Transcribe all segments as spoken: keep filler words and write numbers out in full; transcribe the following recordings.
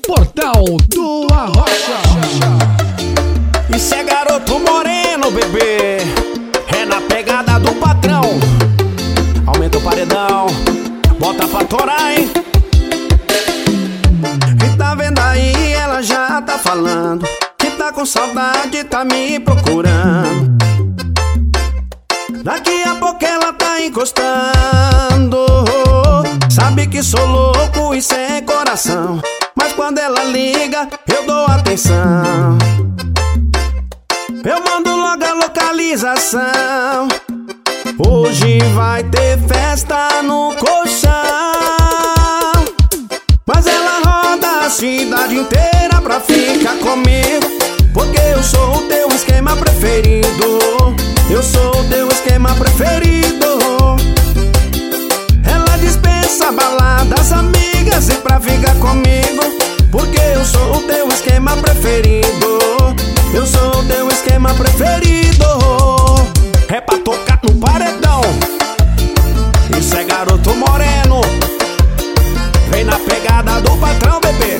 Portal do Arrocha. Isso é garoto moreno, bebê. É na pegada do patrão. Aumenta o paredão, bota pra torar, hein? E tá vendo aí, ela já tá falando que tá com saudade, tá me procurando. Daqui a pouco ela tá encostando. Sabe que sou louco e sem coração, mas quando ela liga, eu dou atenção. Eu mando logo a localização. Hoje vai ter festa no colchão, mas ela roda a cidade inteira pra ficar comigo, porque eu sou o teu esquema preferido. Eu sou o teu esquema preferido. Ela dispensa baladas, amigas e pra ficar comigo, porque eu sou o teu esquema preferido. Eu sou o teu esquema preferido. É pra tocar no paredão. Isso é garoto moreno. Vem na pegada do patrão, bebê.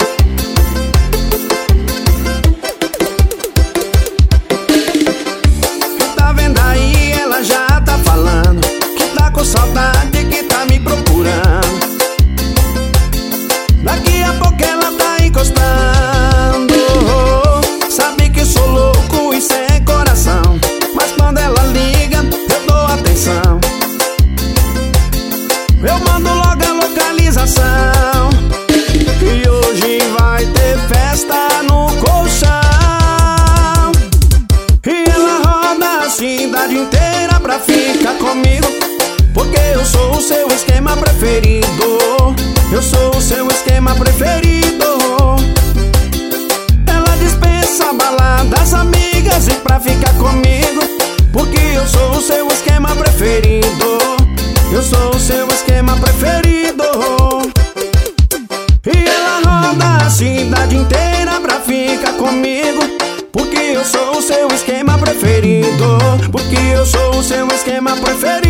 Tá vendo aí, ela já tá falando que tá com saudade, que tá me procurando. Daqui a pouco ela tá encostando. Sabe que sou louco e sem coração, mas quando ela liga, eu dou atenção. Eu mando logo a localização. E hoje vai ter festa no colchão, e ela roda a cidade inteira pra ficar comigo, porque eu sou o seu esquema preferido. Eu sou o seu esquema preferido. Ela dispensa baladas, amigas e pra ficar comigo, porque eu sou o seu esquema preferido. Eu sou o seu esquema preferido. E ela roda a cidade inteira pra ficar comigo, porque eu sou o seu esquema preferido. Porque eu sou o seu esquema preferido.